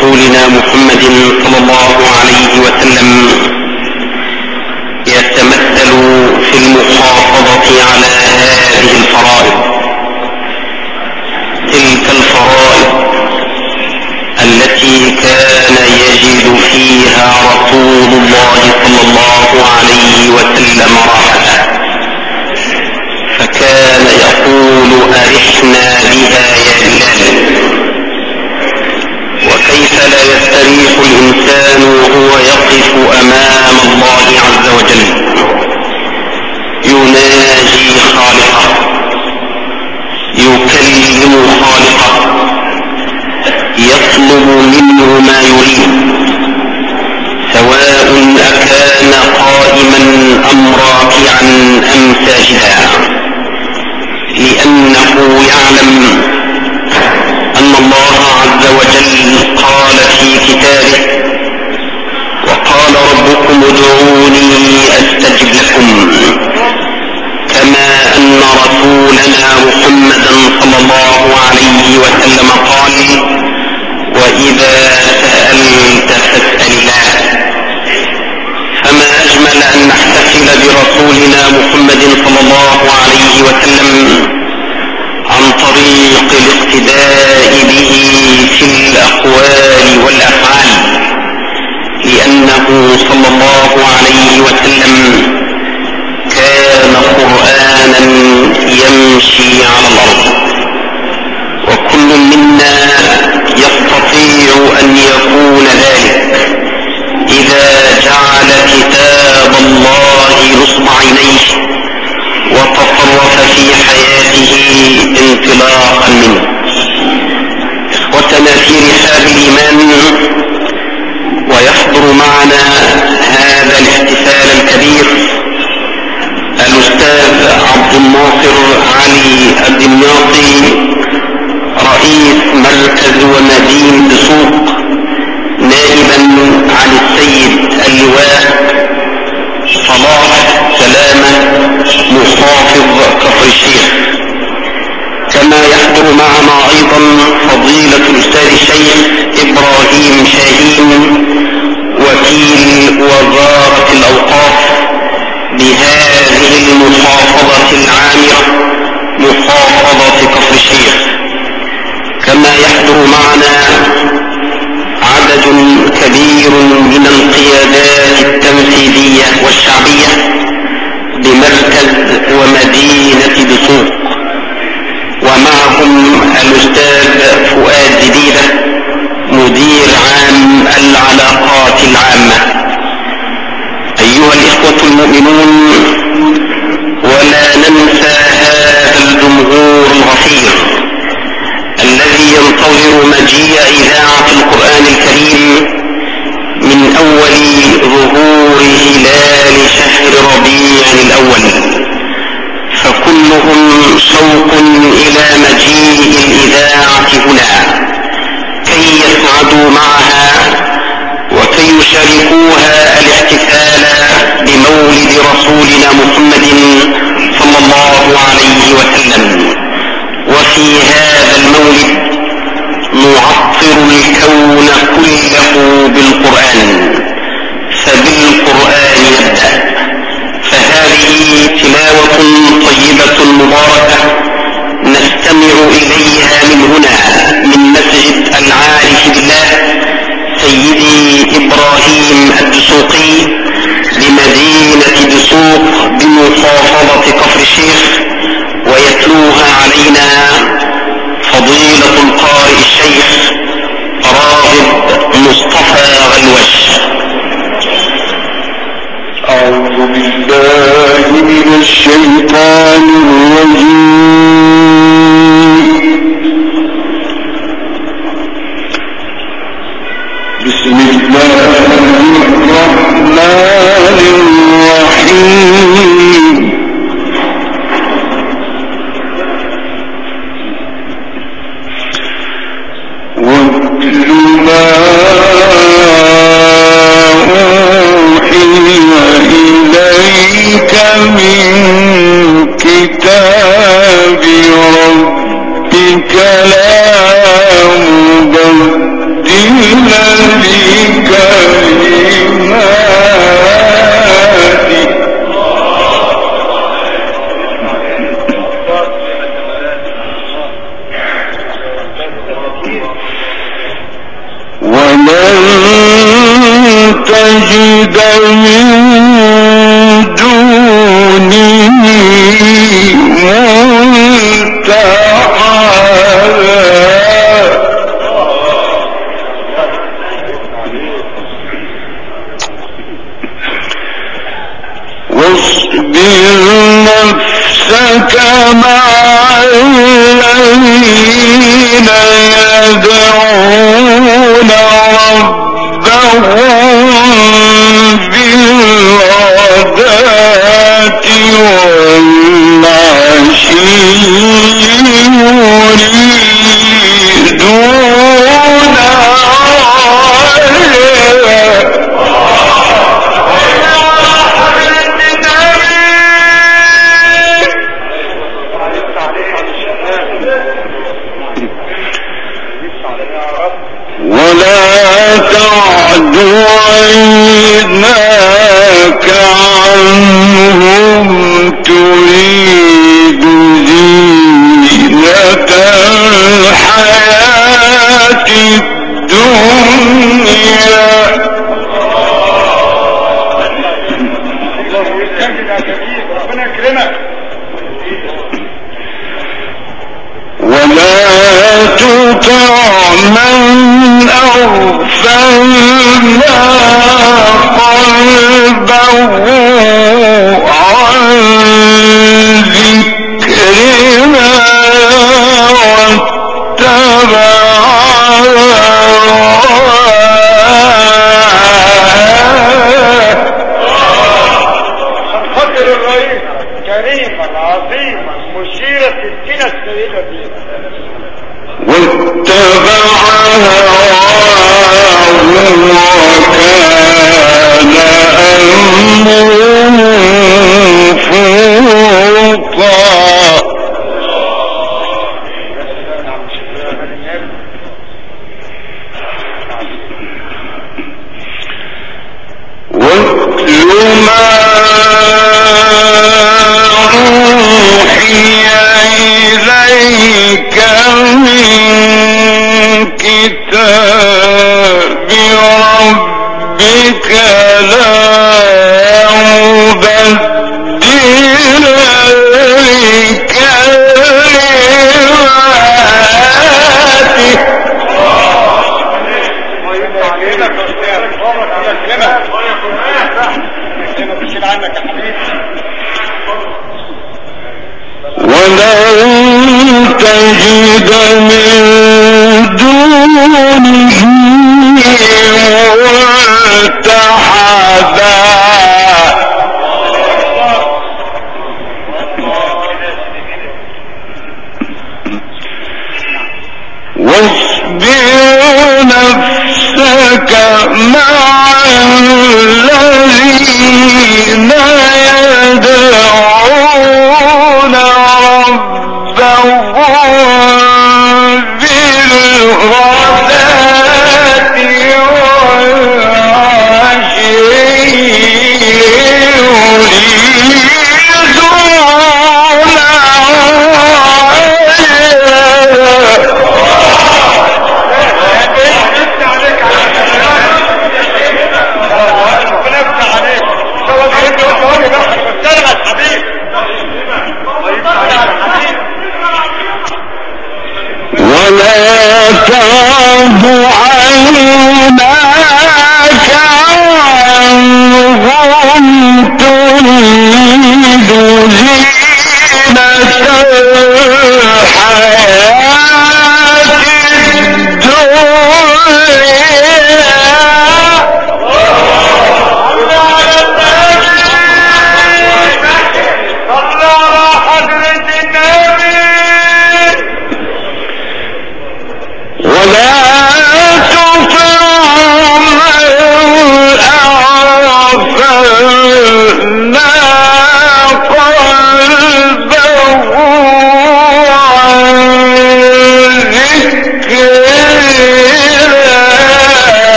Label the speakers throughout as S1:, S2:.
S1: رسولنا محمد صلى الله عليه وسلم يتمثل في المحافظة على هذه الفرائض، تلك الفرائض التي كان يجد فيها رسول الله صلى الله عليه وسلم راحته، فكان يقول: أرحنا بها يا بلال. وكيف لا يستريح الإنسان وهو يقف أمام الله عز وجل يناجي خالقه، يكلم خالقه، يطلب منه ما يريد، سواء أكان قائما أم راكعا أم ساجدا، لأنه يعلم أن الله عز وجل قال في كتابه: وقال ربكم ادعوني أستجب لكم، كما أن رسولنا محمدا صلى الله عليه وسلم قال: وإذا سألت فاسأل الله. فما أجمل أن نحتفل برسولنا محمد صلى الله عليه وسلم عن طريق الاقتداء به في الأقوال والأفعال، لأنه صلى الله عليه وسلم كان قرآنا يمشي على الأرض، وكل منا يستطيع أن يكون ذلك إذا جعل كتاب الله نصب عينيه وتصرف في حياته انطلاقا منه. إخوتنا في رحاب الإيمان، ويحضر معنا هذا الاحتفال الكبير الأستاذ عبد الناصر علي الدمياطي، رئيس مركز ومدينة دسوق، نائبا عن السيد اللواء صلاح سلامة محافظ كفر الشيخ. كما يحضر معنا أيضا فضيلة الأستاذ الشيخ إبراهيم شاهين، وكيل وزارة الأوقاف بهذه المحافظة العامرة، محافظة كفر الشيخ. كما يحضر معنا عدد كبير من القيادات التنفيذية والشعبية بمركز ومدينة دسوق، ومعهم الأستاذ فؤاد زبيدة مدير عام العلاقات العامة. أيها الإخوة المؤمنون، ولا ننسى هذا الجمهور الغفير الذي ينتظر مجيء إذاعة القرآن الكريم من أول ظهور هلال شهر ربيع الأول، فكلهم شوق إلى مجيء الإذاعة هنا كي يسعدوا معها وكي يشاركوها الاحتفال بمولد رسولنا محمد صلى الله عليه وسلم. وفي هذا المولد نعطر الكون كله بالقرآن، فبالقرآن نبدأ. فهذه تلاوة طيبة مباركة نستمع إليها من هنا، من مسجد العارف بالله سيدي إبراهيم الدسوقي بمدينة دسوق بمحافظة كفر الشيخ، ويتلوها علينا فضيلة القارئ الشيخ راغب مصطفى غلوش.
S2: أعوذ بالله من الشيطان الرجيم. بسم الله الرحمن الرحيم. واتل ما أوحي إليك من كتاب ربك لا مبدل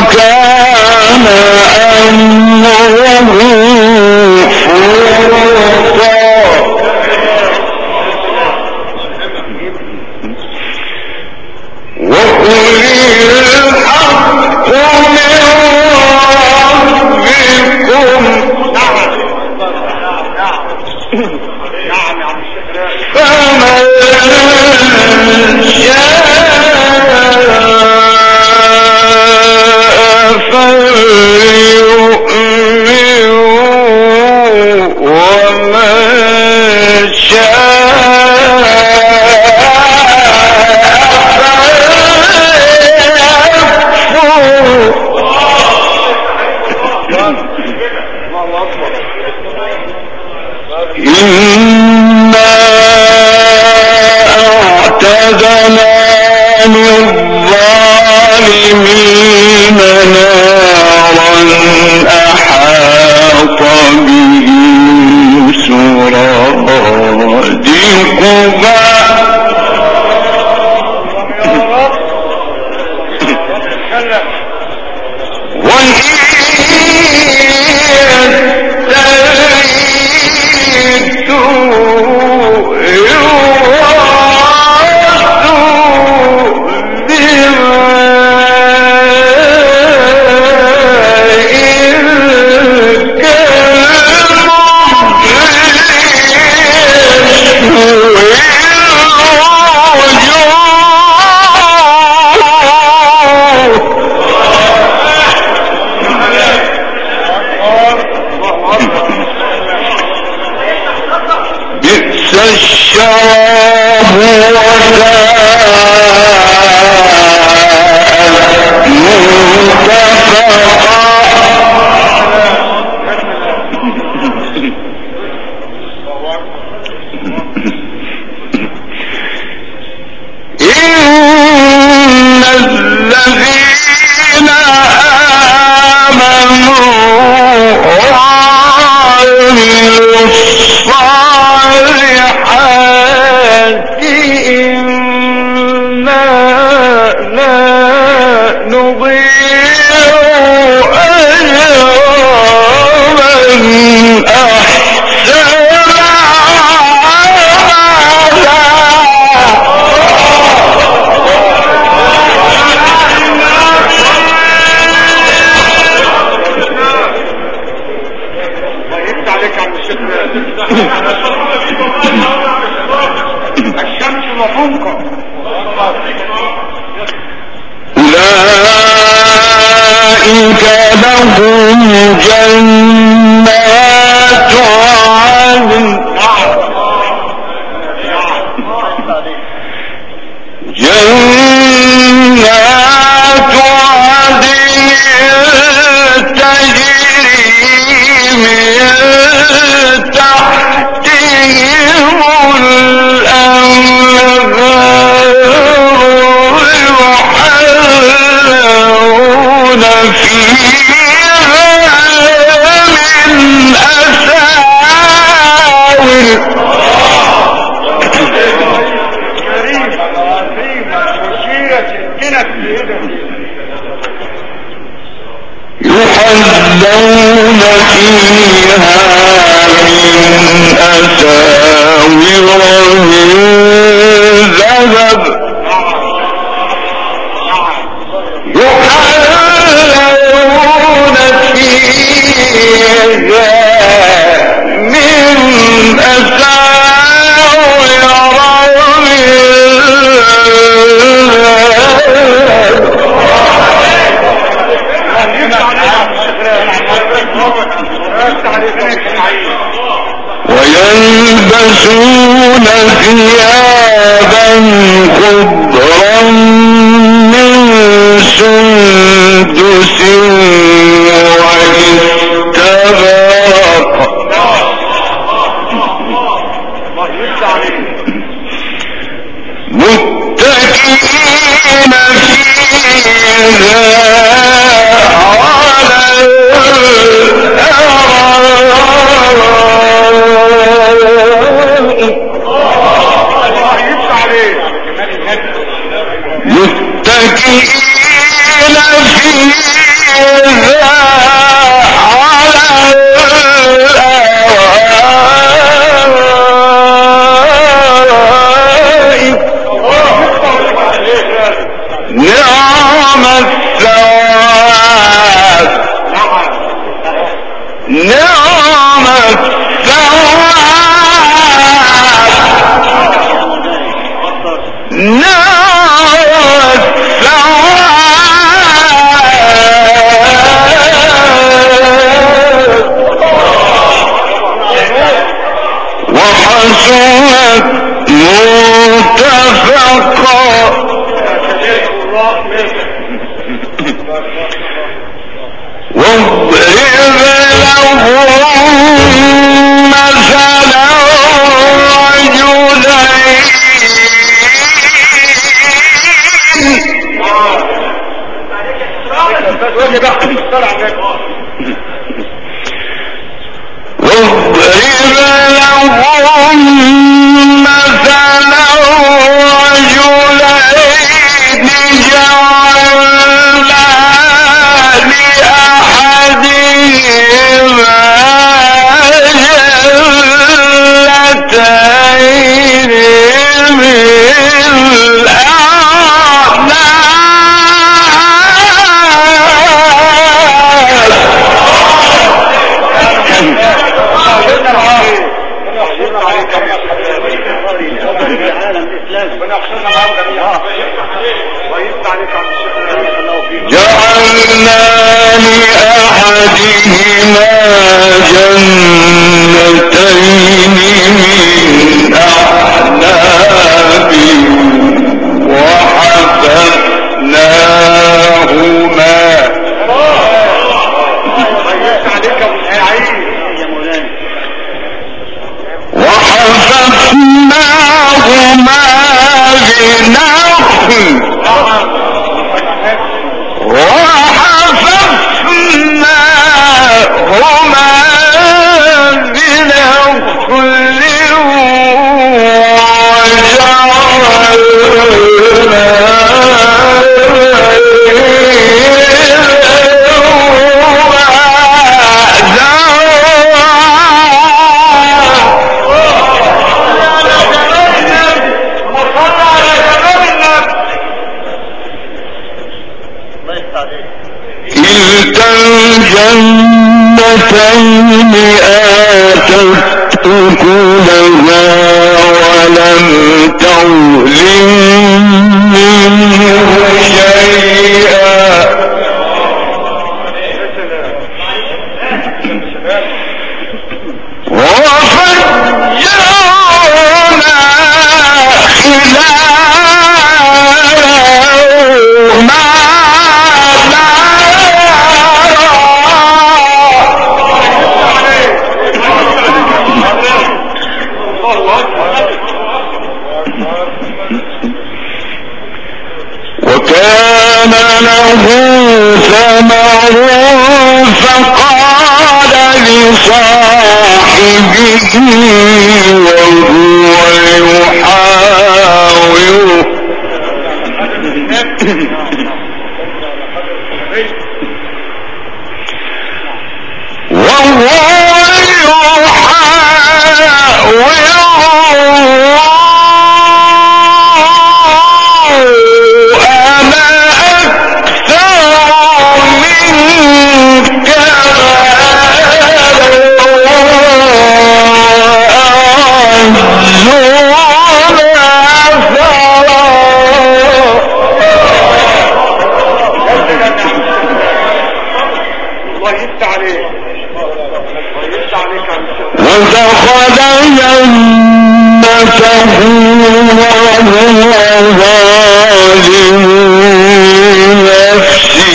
S2: وكان أمره فرطا وقل الحق من ربكم فمن شاء فليؤمن ومن شاء إنا أعتدنا للظالمين نارا أحاط بهم سرادقها وإن بئس الشراب وساءت مرتفقا إن الذين آمنوا وعملوا الصالحات إنا لا نضيع أجر من أحسن
S3: الشمس وفوقه
S2: أولئك لهم جنات عدن تجري من تحتهم الأنهار يحلون فيها من أساور يحلون فيها من أساور من ذهب يحلون فيها من أساور من ويلبسون ثيابا خضرا من سندس واستبرق متكئين فيها على متكئين فيها
S3: العالم الاسلامي ونحصلنا معهم جميعا ويفتح عليك عن الشيخ الله فيك.
S2: جعلنا لأحدهما جنتين من أعناب وحفظناهما الجنتين آتت أكلها ولم تظلم منه شيئا وفجرنا خلالهما وكان له ثمر فقال لصاحبه وهو يحاوره ودخل جنته وهو ظالم لنفسه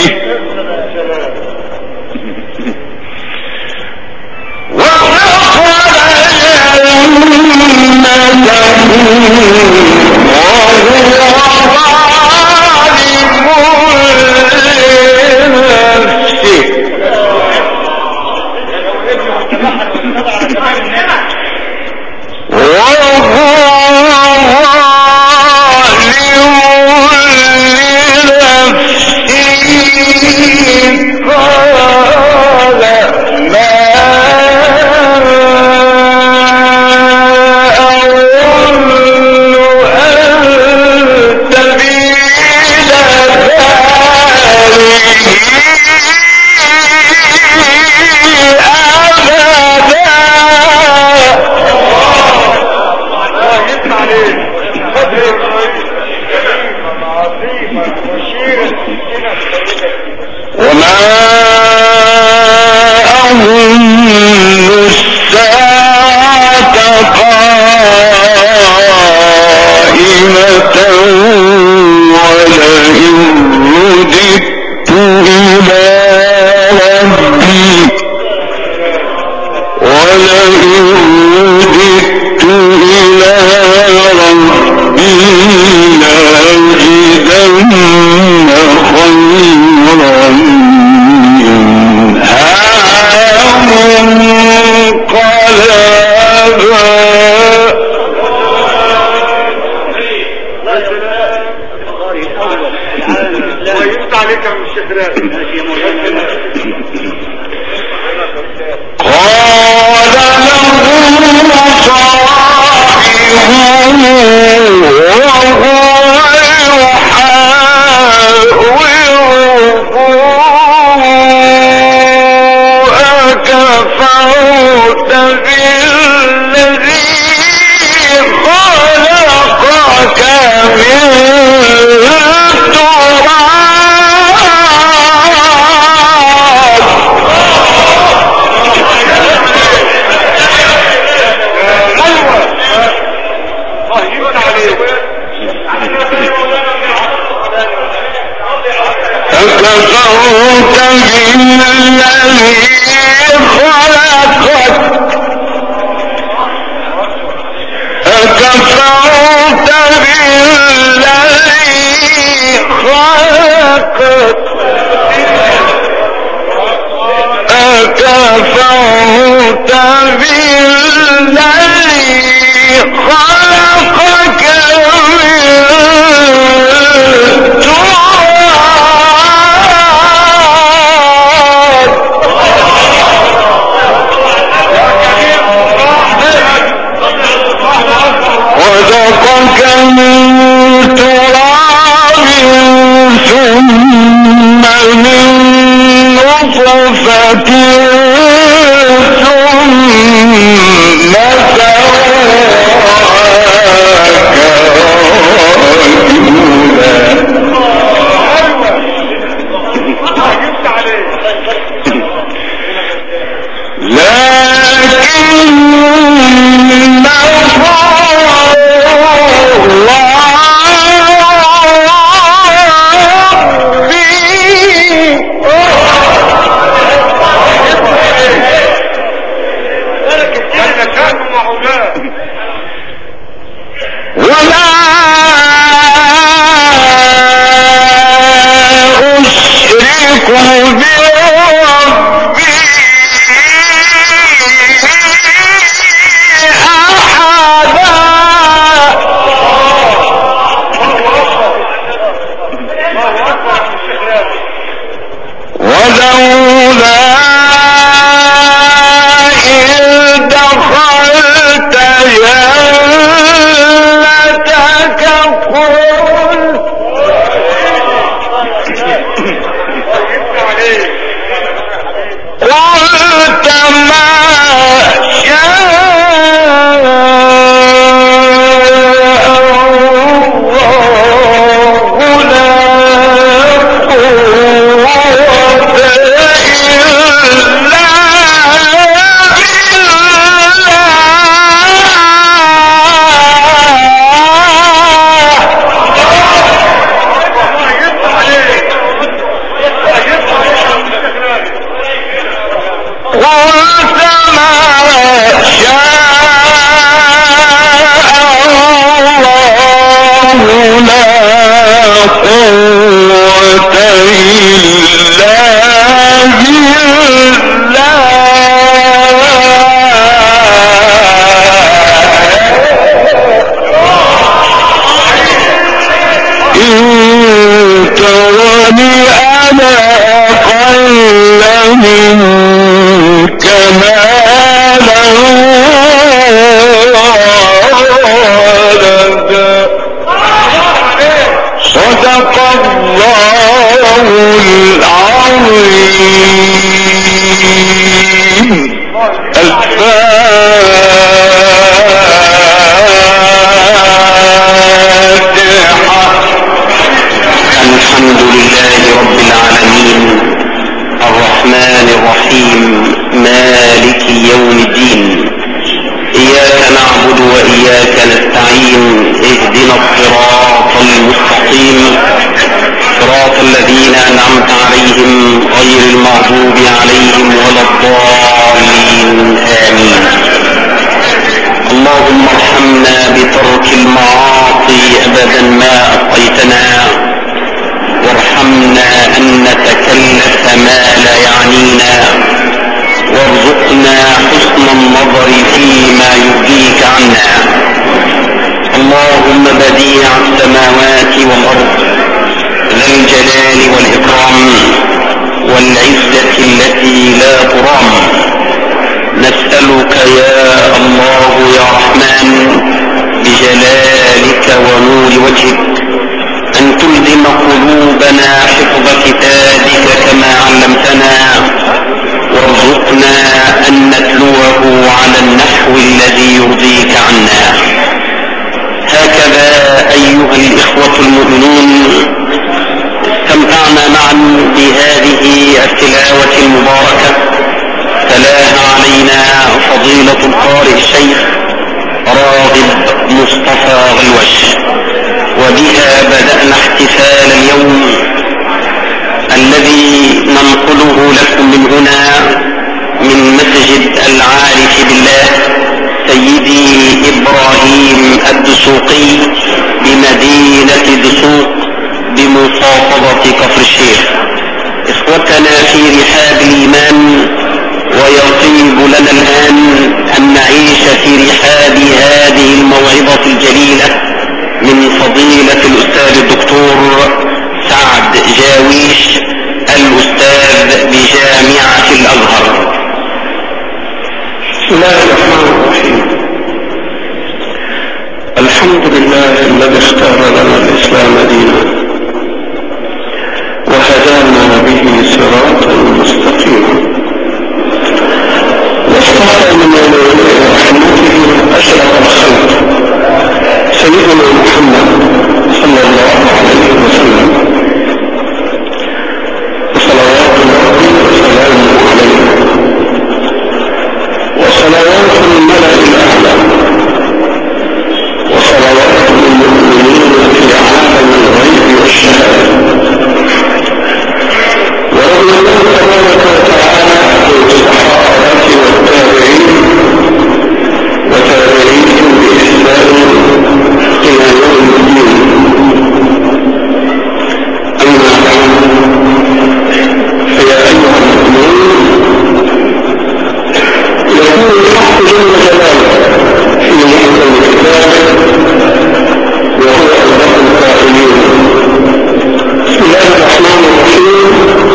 S2: وما أظن الساعة قائمة ولئن رددت إلى ربي لأجدن خيرا منها منقلبا قال له صاحبه وهو أكفرت بالذي خلقك أكفرت بالذي خلقك أكفرت بالذي خلقك أكفرت بالذي خلقك من خلقك من تراب ثم من نطفة ثم سواك
S1: أرسله لكم من هنا من مسجد العارف بالله سيدي إبراهيم الدسوقي بمدينة دسوق بمحافظة كفر الشيخ. إخوتنا في رحاب الإيمان، ويطيب لنا الآن أن نعيش في رحاب هذه الموعظة الجليلة من فضيلة الأستاذ الدكتور سعد جاويش الأستاذ بجامعة الأزهر.
S2: بسم الله الرحمن الرحيم. الحمد لله الذي اختار لنا الإسلام دينا وهدانا به صراطا مستقيما، واصطفى من رحمته أشرف الخلق سيدنا محمد صلى الله عليه وسلم، وصلوات ربي وسلامه عليه وصلوات الملأ الأعلى وصلوات المؤمنين في عالم الغيب والشهادة. ورضي الله تبارك وتعالى عن الصحابة والتابعين وتابعيهم بإحسان إلى يوم الدين. أما بعد، فيا أيها المؤمنون، يقول الحق جل جلاله في محكم كتابه وهو أصدق القائلين: بسم الله الرحمن الرحيم.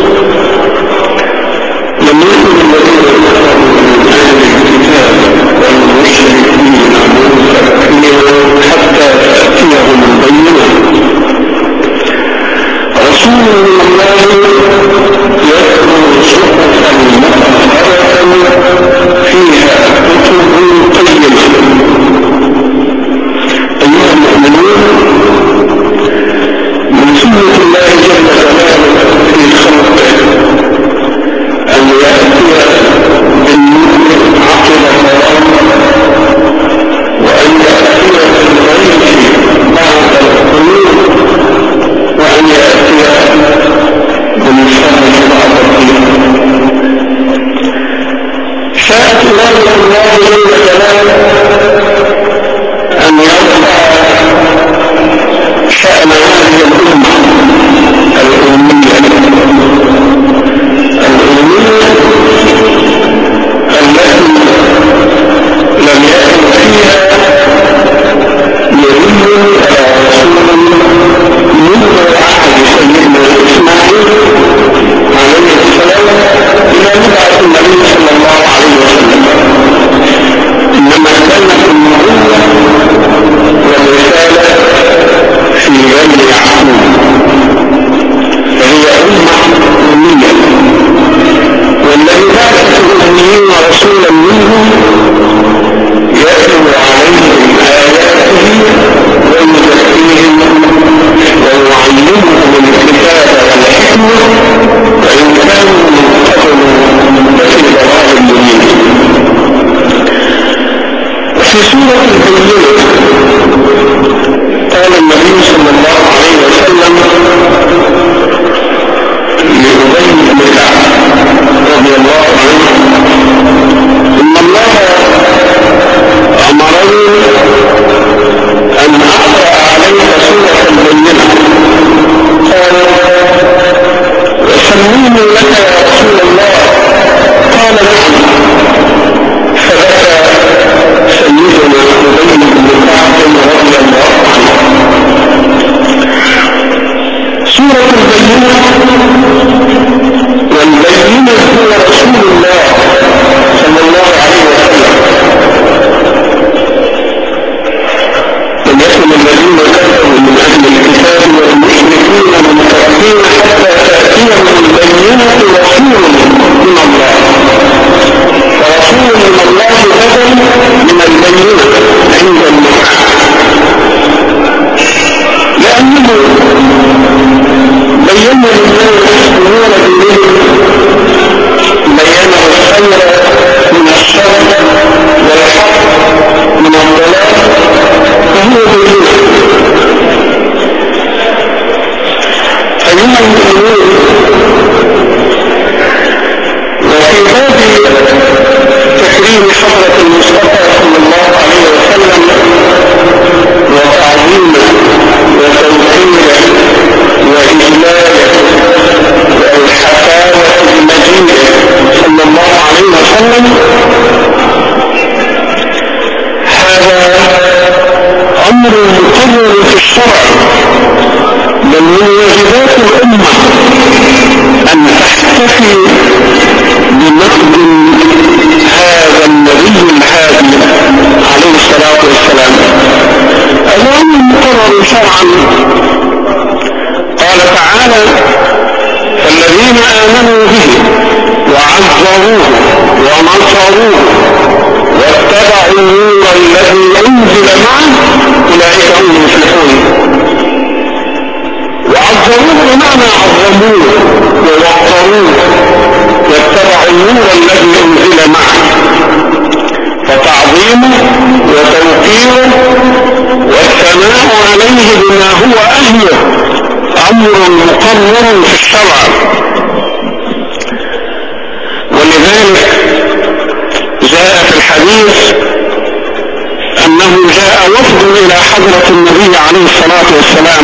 S2: لم يكن الذين كفروا من أهل الكتاب والمشركين منفكين حتى تأتيهم البينة. رسول من الله يتلو صحفا مطهرة فيها كتب قيمة. أيها المؤمنون، من سنة الله جل جلاله في خلقه أن يأتي بالنور عقل الظلام، وأن يأتي بالغيث بعد القلوب، وأن يأتي بالفرج بعد الضيق. شاءت إرادة الله جل جلاله أن يرفع شأن هذه الأمة الأمية التي لم يكن فيها نبي ولا رسول منذ عهد سيدنا إسماعيل عليه السلام إلى مبعث النبي صلى الله عليه وسلم، إنما كانت النبوة والرسالة في بني يعقوب، فهي أمة أمية. والذي بعث الأميين رسولا منهم يتلو عليهم آياته ويزكيهم ويعلمهم الكتاب والحكمة، وإن كانوا من قبل لفي ضلال مبين. وفي سورة البينة قال النبي صلى الله عليه وسلم لأبي بن كعب رضي الله عنه: إن الله أمرني أن أقرأ عليك سورة البينة. قال: وسميني لك يا رسول الله. قال: نعم. فبكى سيدنا أبي بن كعب رضي الله عنه. سورة البينة، والبينة هو رسول الله صلى الله عليه وسلم. لم يكن الذين كفروا من أهل الكتاب والمشركين منفكين حتى تأتيهم البينة رسول من الله. فرسول من الله بدل من البينة عند المحكم، لأنه بين للناس نور دينهم، بين الخير من الشر والحق من الضلال، فهو بينه. أيها المؤمنون، تكريم حضرة المصطفى صلى الله عليه وسلم وتعظيمه وتوقيره وإجلاله والحفاوة بمجيئه صلى الله عليه وسلم، هذا أمر مقرر في الشرع، بل من واجبات الأمة أن تحتفي بمجد هذا النبي الهادي عليه الصلاة والسلام. الأمر مقرر شرعا. قال تعالى: فالذين آمنوا به وعزروه ونصروه واتبعوا النور الذي أنزل معه أولئك هم المفلحون. وعزروه بمعنى عظموه ووقروه واتبعوا النور الذي أنزل معه، فتعظيمه وتوقيره والثناء عليه بما هو أهله أمر مقرر في الشرع. ولذلك جاء في الحديث أنه جاء وفد إلى حضرة النبي عليه الصلاة والسلام،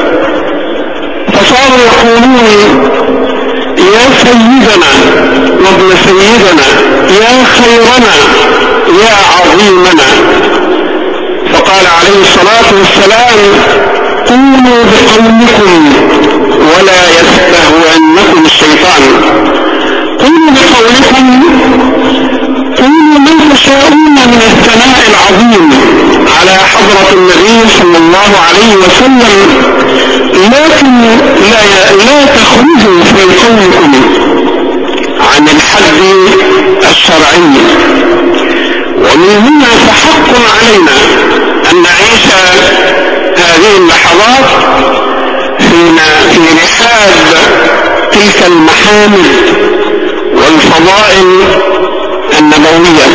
S2: فصاروا يقولون: يا سيدنا وابن سيدنا، يا خيرنا، يا عظيمنا. فقال عليه الصلاة والسلام: قولوا بقولكم ولا يستهونكم الشيطان. قولوا بقولكم، قولوا ما تشاءون من الثناء العظيم على حضرة النبي صلى الله عليه وسلم، لكن لا تخرجوا في قولكم عن الحد الشرعي. ومن هنا فحق علينا أن نعيش هذه اللحظات في رحاب تلك المحامد والفضائل النبوية.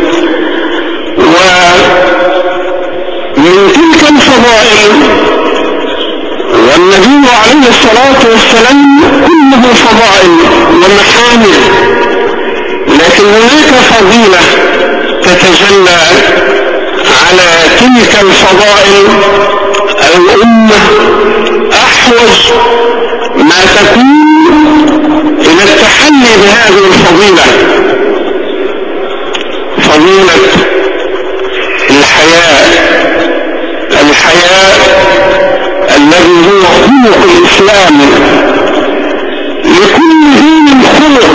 S2: ومن تلك الفضائل، والنبي عليه الصلاة والسلام كله فضائل ومحامد، لكن هناك فضيلة تتجلى على تلك الفضائل الأمة أحوج ما تكون إلى التحلي بهذه الفضيلة، فضيلة الحياء الذي هو خلق الإسلام. لكل دين خلق،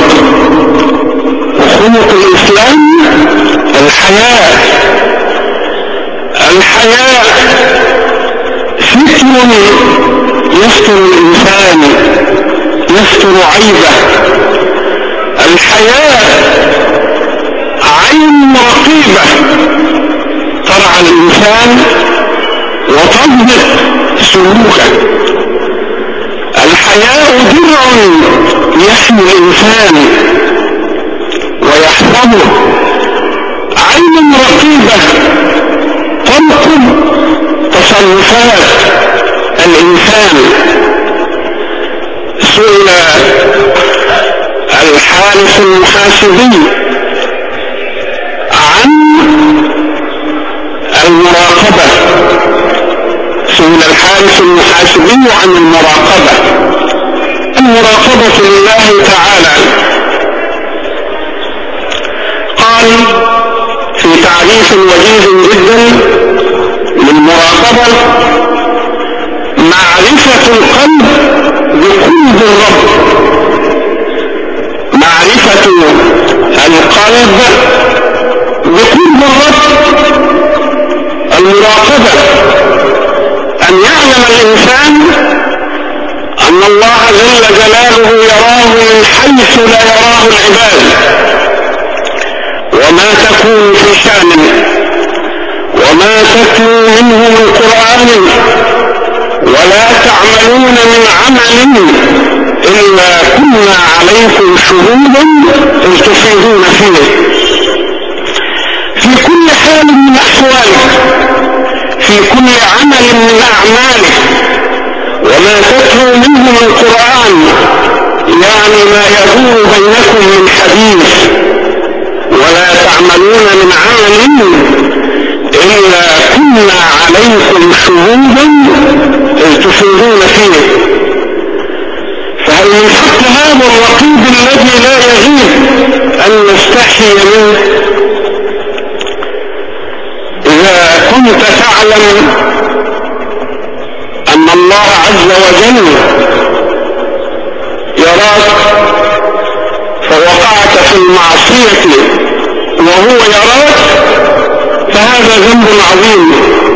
S2: وخلق الإسلام الحياء ستر يستر الإنسان، يستر عيبه. الحياء عين رقيبة ترعى الإنسان وتضبط سلوكه. الحياء درع يحمي الإنسان ويحفظه. عين رقيبة تنقل تصرفات الإنسان. سئل الحارث المحاسبي عن المراقبة، سئل الحارث المحاسبي عن المراقبة لله تعالى. قال في تعريف وجيز جدا للمراقبة: معرفة القلب بقلب الرب. معرفة القلب بقلب الرب. المراقبة أن يعلم الإنسان أن الله جل جلاله يراه من حيث لا يراه العباد، وما تكون في شأن وما تتلو منه من قرآن ولا تعملون من عمل إلا كنا عليكم شهودا إذ تفيضون فيه. في كل حال من أحوالك، في كل عمل من أعمالك، وما تتلو منه من قرآن يعني ما يدور بينكم من حديث ولا تعملون من عمل إلا كنا عليكم شهودا إذ تفيضون فيه. فهل من حق هذا الرقيب الذي لا يغيب أن نستحي منه؟ إذا كنت تعلم أن الله عز وجل يراك فوقعت في المعصية وهو يراك فهذا ذنب عظيم.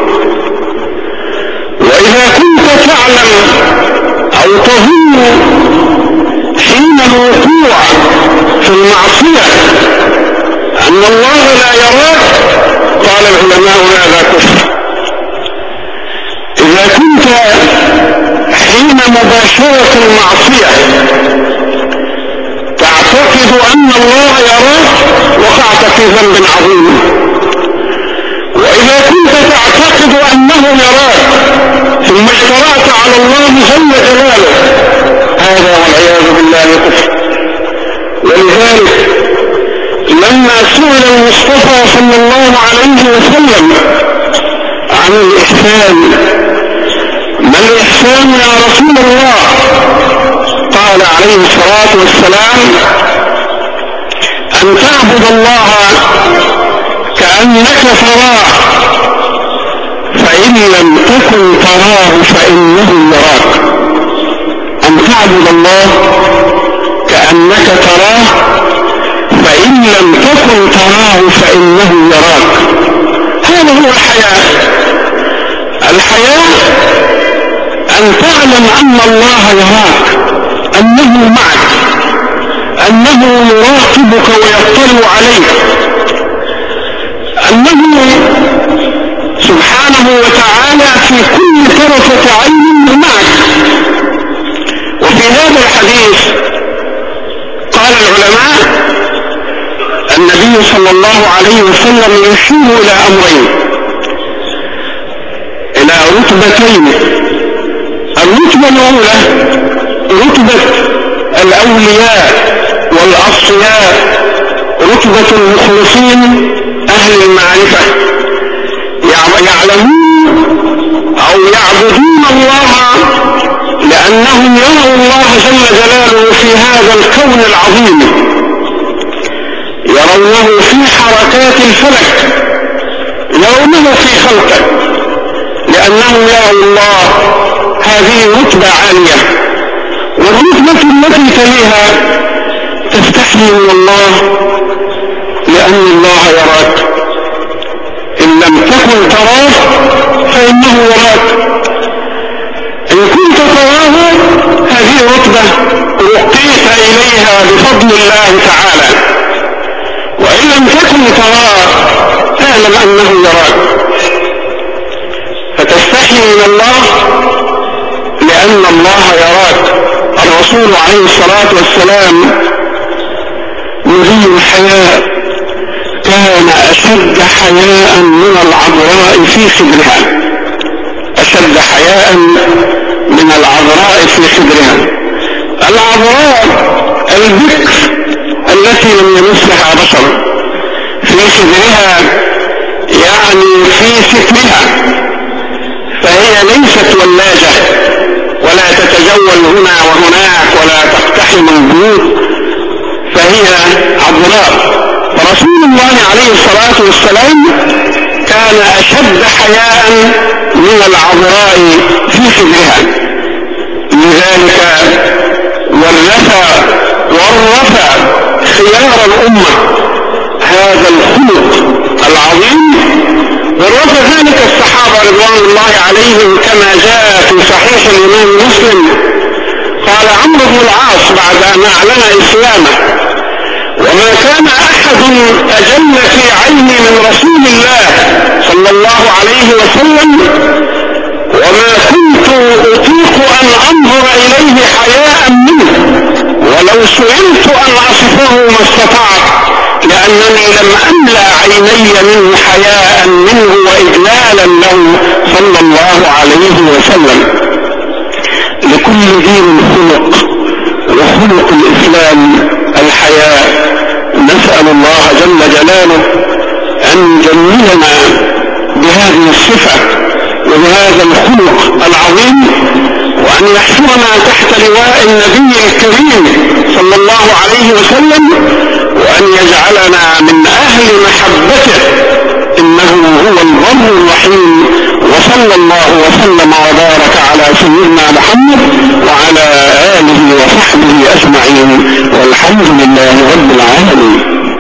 S2: وإذا كنت تعلم أو تظن حين الوقوع في المعصية أن الله لا يراك قال العلماء هذا كفر. إذا كنت حين مباشرة المعصية تعتقد أن الله يراك وقعت في ذنب عظيم. وإذا كنت تعتقد أنه يراك ثم اجترأت على الله جل جلاله هذا والعياذ بالله كفر. ولذلك لما سئل المصطفى صلى الله عليه وسلم عن الإحسان ما الإحسان يا رسول الله؟ قال عليه الصلاة والسلام أن تعبد الله كأنك تراه فإن لم تكن تراه فإنه يراك. أن تعبد الله كأنك تراه فإن لم تكن تراه فإنه يراك. هذا هو الحياة. الحياة أن تعلم أن الله يراك، أنه معك، أنه يراقبك ويطلع عليك، أنه سبحانه وتعالى في كل طرفة عين معك. وفي هذا الحديث قال العلماء النبي صلى الله عليه وسلم يشير إلى أمرين، إلى رتبتين. الرتبة الأولى رتبة الأولياء والأصفياء، رتبة المخلصين أهل المعرفة، يعلمون أو يعبدون الله لأنهم يروا الله جل جلاله في هذا الكون العظيم، يرونه في حركات الفلك، يرونه في خلقه، لأنهم يروا الله. هذه رتبة عالية. والرتبة التي تليها تستحي من الله لأن الله يراك. إن لم تكن تراه فإنه يراك. إن كنت تراه هذه رتبة رقيت إليها بفضل الله تعالى. وإن لم تكن تراه فاعلم أنه يراك، فتستحي من الله لأن الله يراك. الرسول عليه الصلاة والسلام نبي الحياء كان أشد حياء من العذراء في خدرها، أشد حياء من العذراء في خدرها. العذراء البكر التي لم يمسها بشر، في خدرها يعني في سترها، فهي ليست ولاجة ولا تتجول هنا وهناك ولا تقتحم البيوت، فهي عذراء. فرسول الله عليه الصلاة والسلام كان أشد حياء من العذراء في خدرها. لذلك ورث خيار الأمة هذا الخلق العظيم، ورث ذلك الصحابة رضوان الله عليهم كما جاء في صحيح الإمام مسلم. قال عمرو بن العاص بعد أن أعلن إسلامه: وما كان أحد أجل في عيني من رسول الله صلى الله عليه وسلم، وما كنت أطيق أن أنظر إليه حياء منه، ولو سئلت أن أصفه ما استطعت، لأنني لم أملأ عيني منه حياء منه وإجلالا له صلى الله عليه وسلم. لكل دين خلق، خلق الإسلام الحياء. نسأل الله جل جلاله أن يجملنا بهذه الصفة وبهذا الخلق العظيم، وأن يحشرنا تحت لواء النبي الكريم صلى الله عليه وسلم، وأن يجعلنا من أهل محبته، إنه هو البر الرحيم. وصلى الله وسلم وبارك على سيدنا محمد وعلى آله وصحبه أجمعين، والحمد لله رب العالمين.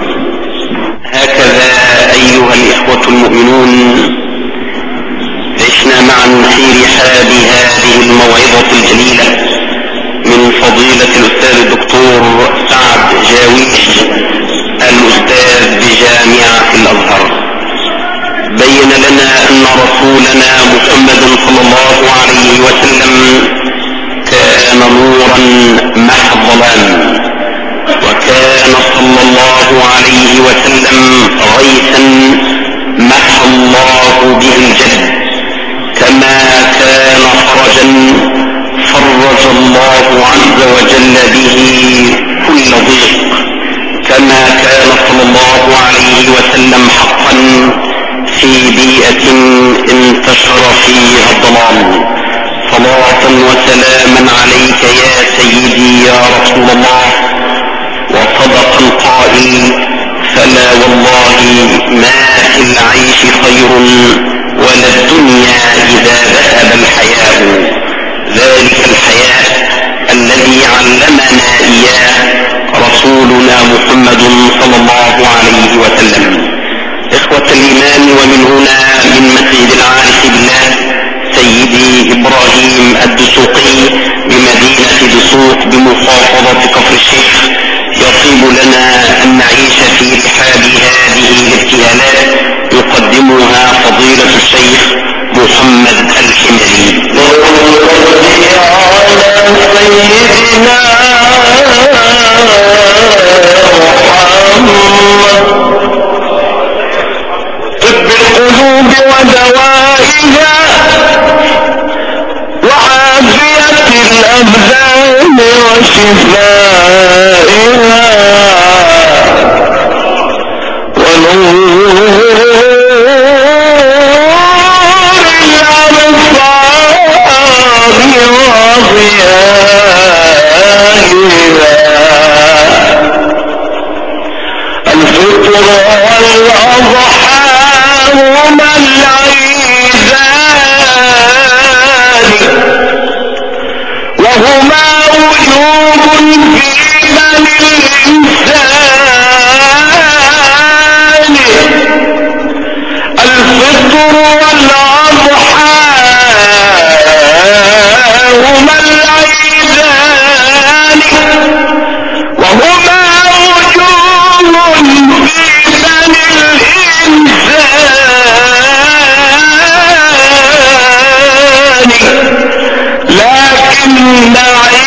S1: هكذا أيها الإخوة المؤمنون عشنا معا في رحاب هذه الموعظة الجليلة من فضيلة الأستاذ الدكتور سعد جاويش الأستاذ بجامعة الأزهر. بين لنا أن رسولنا محمد صلى الله عليه وسلم كان نورا محى الظلام، وكان صلى الله عليه وسلم غيثا محى الله به الجد، كما كان فرجا فرج الله عز وجل به كل ضيق، كما كان صلى الله عليه وسلم حقا في بيئة انتشر فيها الضلال. صلاة وسلاما عليك يا سيدي يا رسول الله. وصدق القائل: فلا والله ما في العيش خير ولا الدنيا إذا ذهب الحياء. ذلك الحياء الذي علمنا إياه رسولنا محمد صلى الله عليه وسلم. إخوة الإيمان، ومن هنا من مسجد العارف بالله سيدي إبراهيم الدسوقي بمدينة دسوق بمحافظة كفر الشيخ، يطيب لنا أن نعيش في رحاب هذه الابتهالات يقدمها فضيلة الشيخ محمد الحمري.
S2: طب القلوب ودوائها وعافية الأبدان وشفائها ونور الأبصار وضيائها، الفطر والأضحى هما العيدان، وهما وجوب في بني الإنسان. الفطر والأضحى هما العيدان، وهما وجوب في بني الإنسان، لكن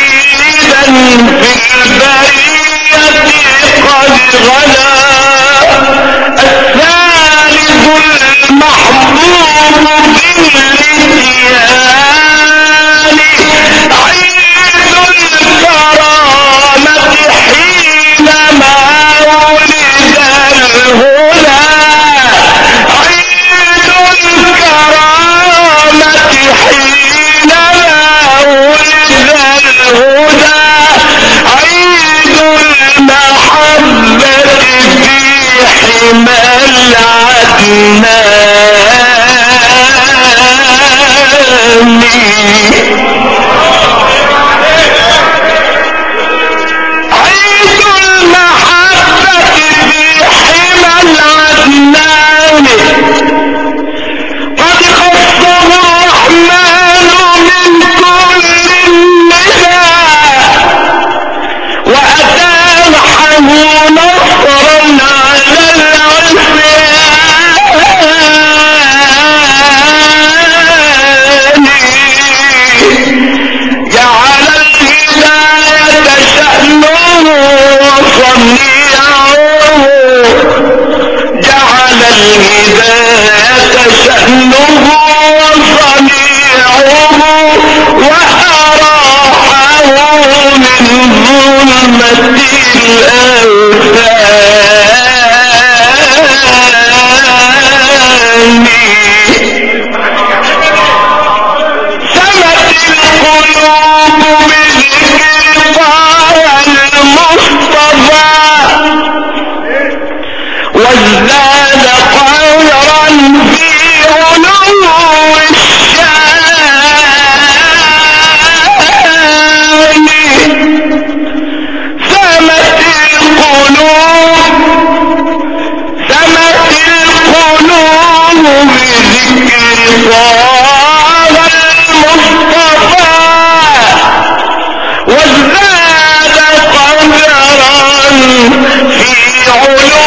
S2: وازداد قدرا في علو الشان سمت القلوب بذكر طه المصطفى وازداد قدرا في علو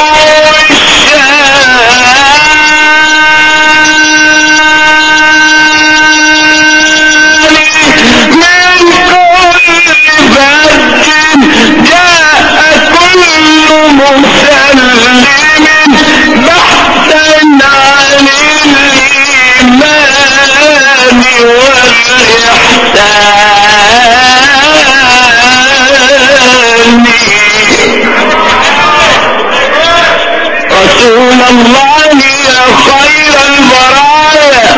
S2: رسول الله يا خير البرايا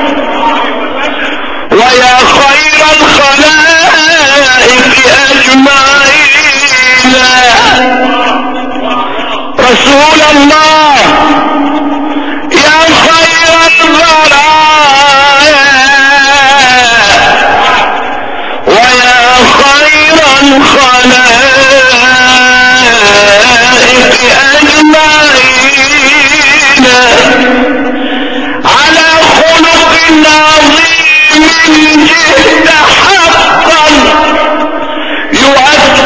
S2: ويا خير الخلائق اجمعين رسول الله يا خير البرايا ويا خير الخلائق اجمعين على خلق عظيم جئت حقا يؤدي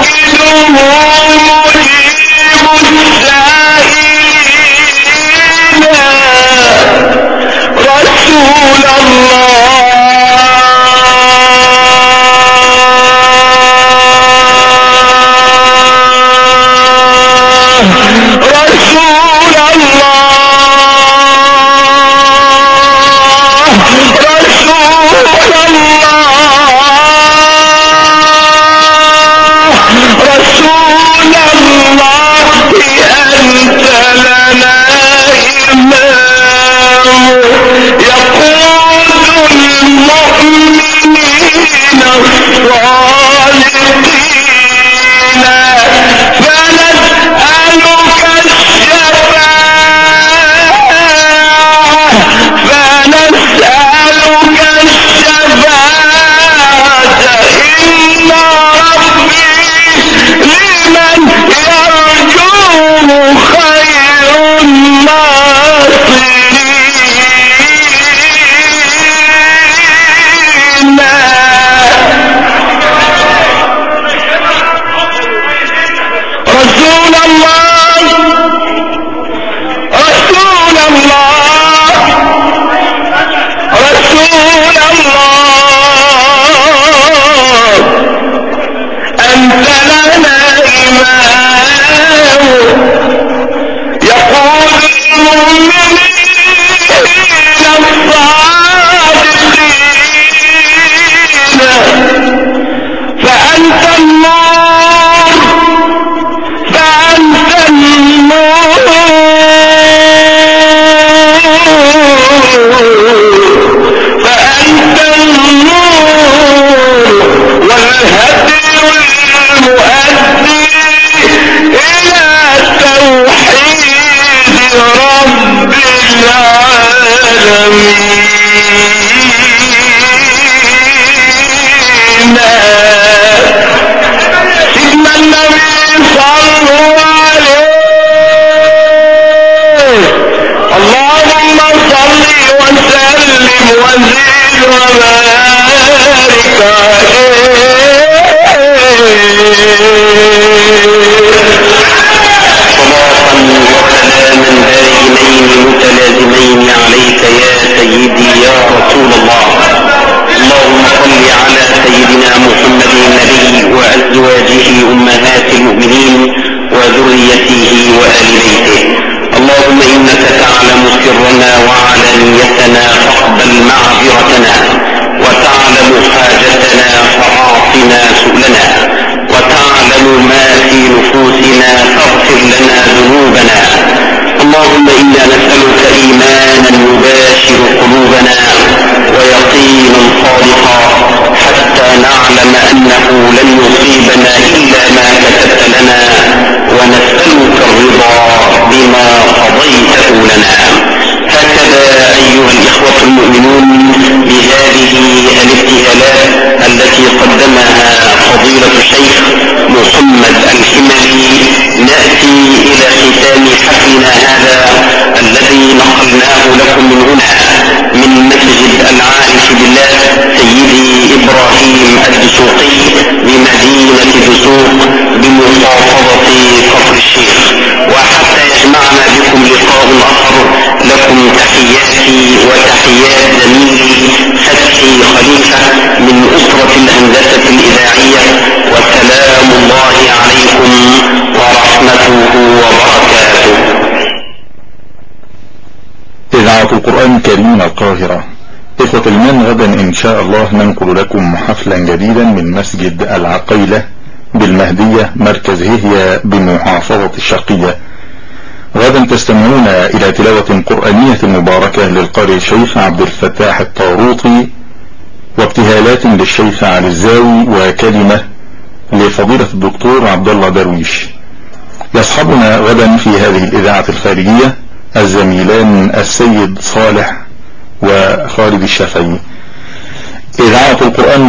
S4: القرآن الكريم من القاهرة. إخوة الإيمان، غدا إن شاء الله ننقل لكم حفلا جديدا من مسجد العقيلة بالمهدية مركز هي بمحافظة الشرقية. غدا تستمعون إلى تلاوة قرآنية مباركة للقارئ الشيخ عبد الفتاح الطاروطي، وابتهالات للشيخ علي الزاوي، وكلمة لفضيلة الدكتور عبد الله درويش. يصحبنا غدا في هذه الإذاعة الخارجية الزميلان السيد صالح وخالد الشافعي. إذاعة القرآن